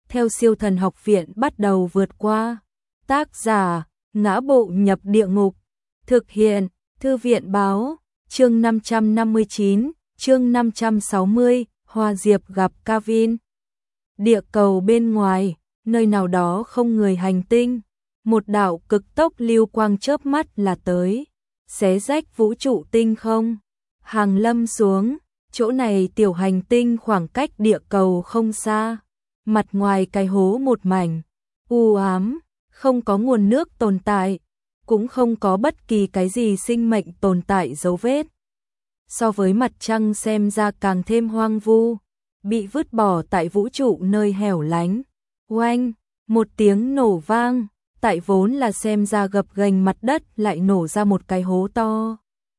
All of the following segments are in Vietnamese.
theo Siêu Thần Học Viện bắt đầu vượt qua. Tác giả: Ngã Bộ Nhập Địa Ngục. Thực hiện: Thư viện báo. Chương 559, chương 560, Hoa Diệp gặp Kavin. Địa cầu bên ngoài, nơi nào đó không người hành tinh, một đạo cực tốc lưu quang chớp mắt là tới, xé rách vũ trụ tinh không. Hàng lâm xuống, chỗ này tiểu hành tinh khoảng cách địa cầu không xa, mặt ngoài cái hố một mảnh u ám, không có nguồn nước tồn tại, cũng không có bất kỳ cái gì sinh mệnh tồn tại dấu vết. So với mặt trăng xem ra càng thêm hoang vu, bị vứt bỏ tại vũ trụ nơi hẻo lánh. Oanh, một tiếng nổ vang, tại vốn là xem ra gập ghềnh mặt đất lại nổ ra một cái hố to.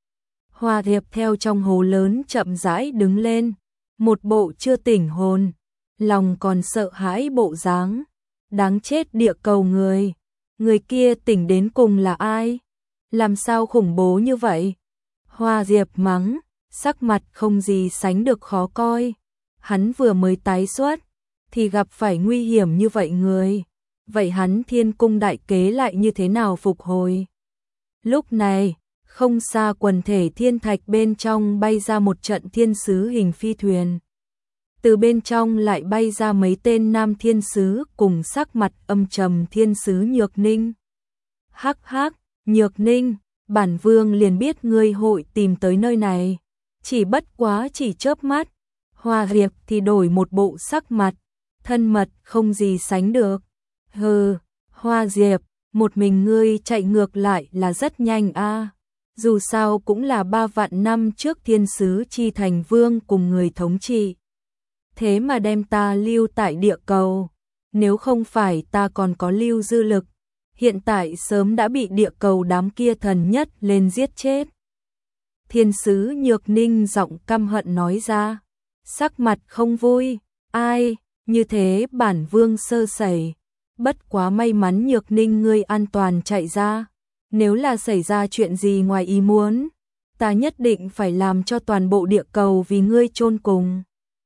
Hoa Diệp theo trong hố lớn chậm rãi đứng lên, một bộ chưa tỉnh hồn, lòng còn sợ hãi bộ dáng. Đáng chết địa cầu người kia tỉnh đến cùng là ai? Làm sao khủng bố như vậy? Hoa Diệp mắng, sắc mặt không gì sánh được khó coi. Hắn vừa mới tái xuất, thì gặp phải nguy hiểm như vậy người. Vậy hắn Thiên Cung đại kế lại như thế nào phục hồi? Lúc này, không xa quần thể thiên thạch bên trong bay ra một trận thiên sứ hình phi thuyền. Từ bên trong lại bay ra mấy tên nam thiên sứ cùng sắc mặt âm trầm thiên sứ Nhược Ninh. Hắc hắc, Nhược Ninh, bản vương liền biết ngươi hội tìm tới nơi này. Chỉ bất quá chỉ chớp mắt, Hoa Diệp thì đổi một bộ sắc mặt, thân mật không gì sánh được. Hừ, Hoa Diệp, một mình ngươi chạy ngược lại là rất nhanh a. Dù sao cũng là 3 vạn năm trước thiên sứ chi thành vương cùng người thống trị. Thế mà đem ta lưu tại địa cầu, nếu không phải ta còn có lưu dư lực, hiện tại sớm đã bị địa cầu đám kia thần nhất lên giết chết. Thiên sứ Nhược Ninh giọng căm hận nói ra, sắc mặt không vui, ai, như thế bản vương sơ sẩy, bất quá may mắn Nhược Ninh ngươi an toàn chạy ra, nếu là xảy ra chuyện gì ngoài ý muốn, ta nhất định phải làm cho toàn bộ địa cầu vì ngươi chôn cùng.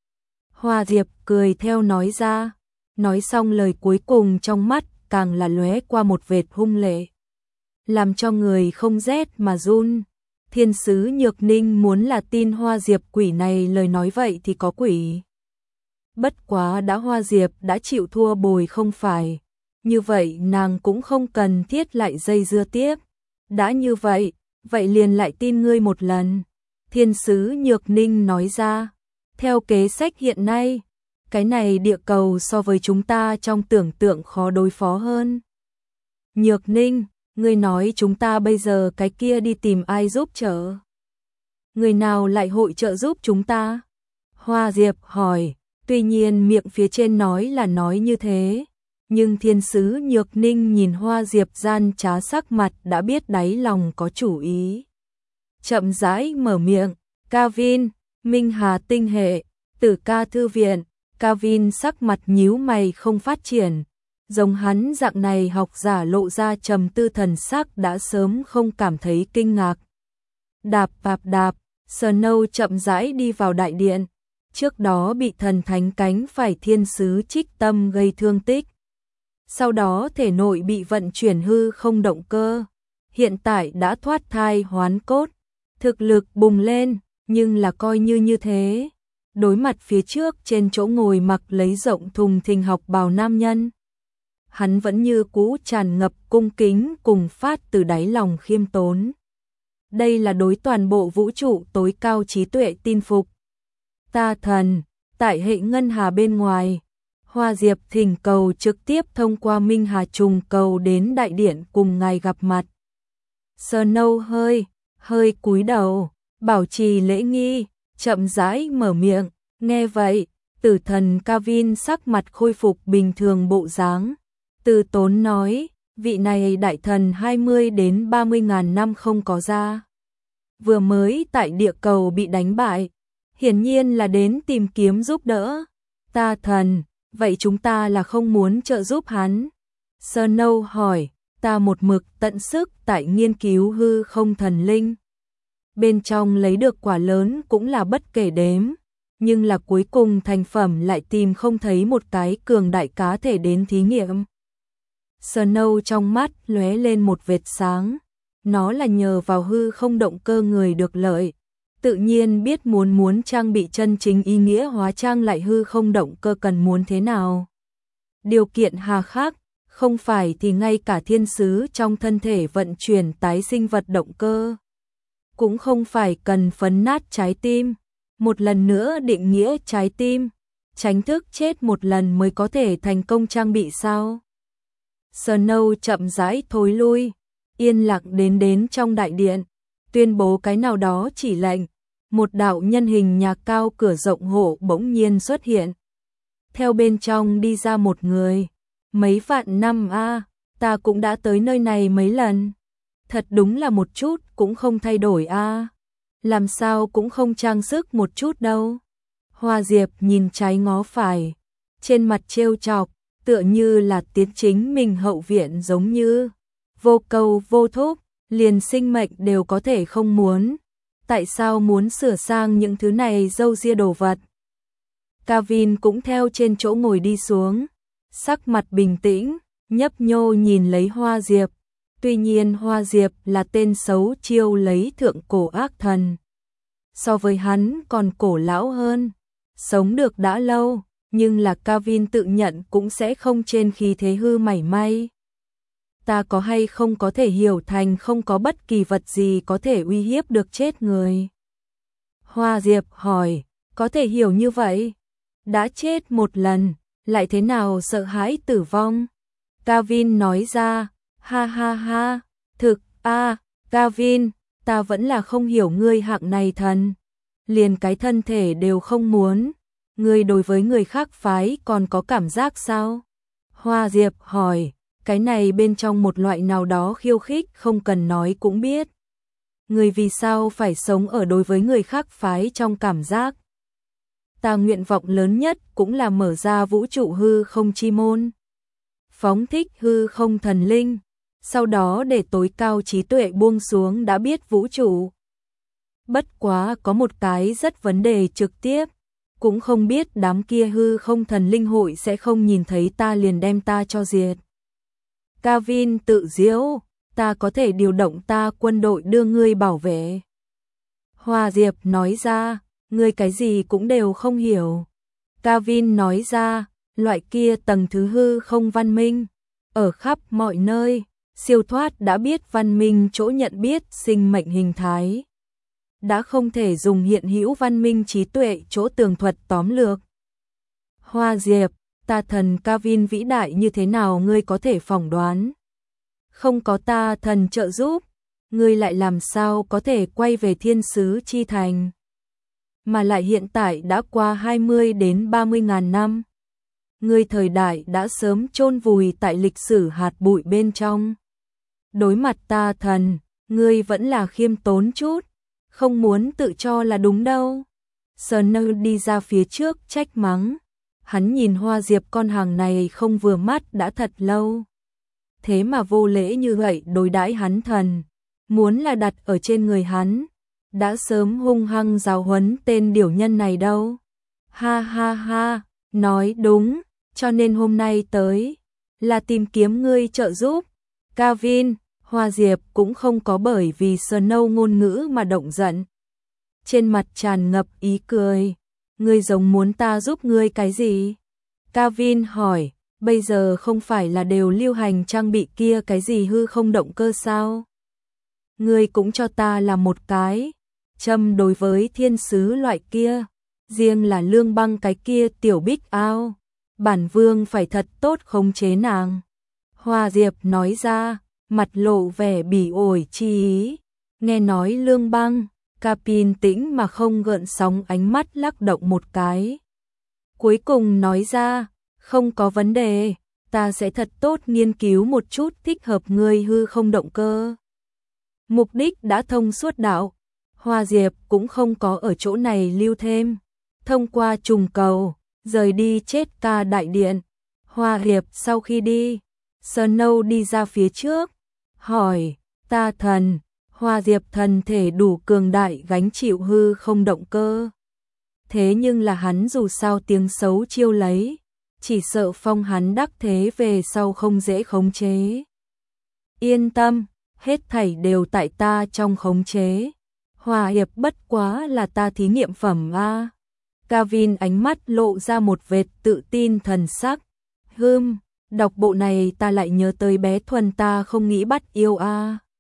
Hoa Diệp cười theo nói ra, nói xong lời cuối cùng trong mắt càng là lóe qua một vệt hung lệ, làm cho người không rét mà run. Thiên sứ Nhược Ninh muốn là tin Hoa Diệp quỷ này lời nói vậy thì có quỷ. Bất quá đã Hoa Diệp đã chịu thua bồi không phải, như vậy nàng cũng không cần thiết lại dây dưa tiếp. Đã như vậy, vậy liền lại tin ngươi một lần. Thiên sứ Nhược Ninh nói ra, theo kế sách hiện nay, cái này địa cầu so với chúng ta trong tưởng tượng khó đối phó hơn. Nhược Ninh, ngươi nói chúng ta bây giờ cái kia đi tìm ai giúp trợ? Người nào lại hội trợ giúp chúng ta? Hoa Diệp hỏi, tuy nhiên miệng phía trên nói là nói như thế, nhưng thiên sứ Nhược Ninh nhìn Hoa Diệp gian trá sắc mặt đã biết đáy lòng có chủ ý. Chậm rãi mở miệng, Kavin, Minh Hà tinh hệ, Tử Ca thư viện. Kavin sắc mặt nhíu mày không phát triển, giống hắn dạng này học giả lộ ra trầm tư thần sắc đã sớm không cảm thấy kinh ngạc. Đạp bạp đạp, Snow chậm rãi đi vào đại điện, trước đó bị thần thánh cánh phải thiên sứ Trích Tâm gây thương tích. Sau đó thể nội bị vận chuyển hư không động cơ, hiện tại đã thoát thai hoán cốt, thực lực bùng lên, nhưng là coi như thế. Đối mặt phía trước trên chỗ ngồi mặc lấy rộng thùng thình học bào nam nhân, hắn vẫn như cũ tràn ngập cung kính cùng phát từ đáy lòng khiêm tốn. Đây là đối toàn bộ vũ trụ tối cao trí tuệ tin phục. Ta thần, tại hệ ngân hà bên ngoài, Hoa Diệp thỉnh cầu trực tiếp thông qua Minh Hà trùng cầu đến đại điện cùng ngài gặp mặt. Snow hơi cúi đầu, bảo trì lễ nghi, chậm rãi mở miệng, nghe vậy, tử thần Kavin sắc mặt khôi phục bình thường bộ dáng, từ tốn nói, vị này đại thần 20 đến 30 ngàn năm không có ra. Vừa mới tại địa cầu bị đánh bại, hiển nhiên là đến tìm kiếm giúp đỡ. Ta thần, vậy chúng ta là không muốn trợ giúp hắn. Snow hỏi, ta một mực tận sức tại nghiên cứu hư không thần linh. Bên trong lấy được quả lớn cũng là bất kể đếm, nhưng là cuối cùng thành phẩm lại tìm không thấy một cái cường đại cá thể đến thí nghiệm. Snow trong mắt lóe lên một vệt sáng, nó là nhờ vào hư không động cơ người được lợi, tự nhiên biết muốn trang bị chân chính ý nghĩa hóa trang lại hư không động cơ cần muốn thế nào. Điều kiện hà khắc, không phải thì ngay cả thiên sứ trong thân thể vận chuyển tái sinh vật động cơ, cũng không phải cần phấn nát trái tim, một lần nữa định nghĩa trái tim, tránh thức chết một lần mới có thể thành công trang bị sao. Snow chậm rãi thối lui, yên lặng đến trong đại điện, tuyên bố cái nào đó chỉ lệnh, một đạo nhân hình nhà cao cửa rộng hộ bỗng nhiên xuất hiện. Theo bên trong đi ra một người, mấy vạn năm ta cũng đã tới nơi này mấy lần. Thật đúng là một chút cũng không thay đổi làm sao cũng không trang sức một chút đâu. Hoa Diệp nhìn trái ngó phải, trên mặt trêu chọc, tựa như là tiến chính mình hậu viện giống như vô cầu vô thúc, liền sinh mệnh đều có thể không muốn. Tại sao muốn sửa sang những thứ này râu ria đồ vật? Kavin cũng theo trên chỗ ngồi đi xuống, sắc mặt bình tĩnh, nhấp nhô nhìn lấy Hoa Diệp. Tuy nhiên Hoa Diệp là tên xấu chiêu lấy thượng cổ ác thần. So với hắn còn cổ lão hơn, sống được đã lâu, nhưng là Kavin tự nhận cũng sẽ không trên khí thế hư mảy may. Ta có hay không có thể hiểu thành không có bất kỳ vật gì có thể uy hiếp được chết người? Hoa Diệp hỏi, có thể hiểu như vậy? Đã chết một lần, lại thế nào sợ hãi tử vong? Kavin nói ra, ha ha ha, thực, Kavin, ta vẫn là không hiểu ngươi hạng này thần. Liền cái thân thể đều không muốn, ngươi đối với người khác phái còn có cảm giác sao? Hoa Diệp hỏi, cái này bên trong một loại nào đó khiêu khích không cần nói cũng biết. Ngươi vì sao phải sống ở đối với người khác phái trong cảm giác? Ta nguyện vọng lớn nhất cũng là mở ra vũ trụ hư không chi môn. Phóng thích hư không thần linh, sau đó để tối cao trí tuệ buông xuống đã biết vũ trụ. Bất quá có một cái rất vấn đề trực tiếp, cũng không biết đám kia hư không thần linh hội sẽ không nhìn thấy ta liền đem ta cho diệt. Kavin tự giễu, ta có thể điều động ta quân đội đưa ngươi bảo vệ. Hoa Diệp nói ra, ngươi cái gì cũng đều không hiểu. Kavin nói ra, loại kia tầng thứ hư không văn minh, ở khắp mọi nơi, siêu thoát đã biết văn minh chỗ nhận biết sinh mệnh hình thái. Đã không thể dùng hiện hữu văn minh trí tuệ chỗ tường thuật tóm lược. Hoa Diệp, ta thần Kavin vĩ đại như thế nào ngươi có thể phỏng đoán? Không có ta thần trợ giúp, ngươi lại làm sao có thể quay về thiên sứ chi thành? Mà lại hiện tại đã qua 20 đến 30 ngàn năm. Ngươi thời đại đã sớm chôn vùi tại lịch sử hạt bụi bên trong. Đối mặt ta thần, ngươi vẫn là khiêm tốn chút, không muốn tự cho là đúng đâu. Snow đi ra phía trước trách mắng. Hắn nhìn Hoa Diệp con hàng này không vừa mắt đã thật lâu. Thế mà vô lễ như vậy đối đãi hắn thần, muốn là đặt ở trên người hắn, đã sớm hung hăng giáo huấn tên điểu nhân này đâu. Ha ha ha, nói đúng, cho nên hôm nay tới, là tìm kiếm ngươi trợ giúp. Kavin, Hoa Diệp cũng không có bởi vì Snow ngôn ngữ mà động giận. Trên mặt tràn ngập ý cười, ngươi giống muốn ta giúp ngươi cái gì? Kavin hỏi, bây giờ không phải là đều lưu hành trang bị kia cái gì hư không động cơ sao? Ngươi cũng cho ta làm một cái. Châm đối với thiên sứ loại kia, riêng là Lương Băng cái kia tiểu bích ao, bản vương phải thật tốt khống chế nàng. Hoa Diệp nói ra, mặt lộ vẻ bỉ ổi chi ý. Nghe nói Lương Băng, Kavin tĩnh mà không gợn sóng ánh mắt lắc động một cái. Cuối cùng nói ra, không có vấn đề, ta sẽ thật tốt nghiên cứu một chút thích hợp ngươi hư không động cơ. Mục đích đã thông suốt đạo. Hoa Diệp cũng không có ở chỗ này lưu thêm. Thông qua trùng cầu, rời đi chết ca đại điện. Hoa Diệp sau khi đi, Snow đi ra phía trước, hỏi, ta thần, Hoa Diệp thần thể đủ cường đại gánh chịu hư không động cơ. thế nhưng là hắn dù sao tiếng xấu chiêu lấy, chỉ sợ phong hắn đắc thế về sau không dễ khống chế. Yên tâm, hết thảy đều tại ta trong khống chế. Hòa hiệp bất quá là ta thí nghiệm phẩm a. Gavin ánh mắt lộ ra một vệt tự tin thần sắc. Đọc bộ này ta lại nhớ tới bé Thuần ta không nghĩ bắt yêu a.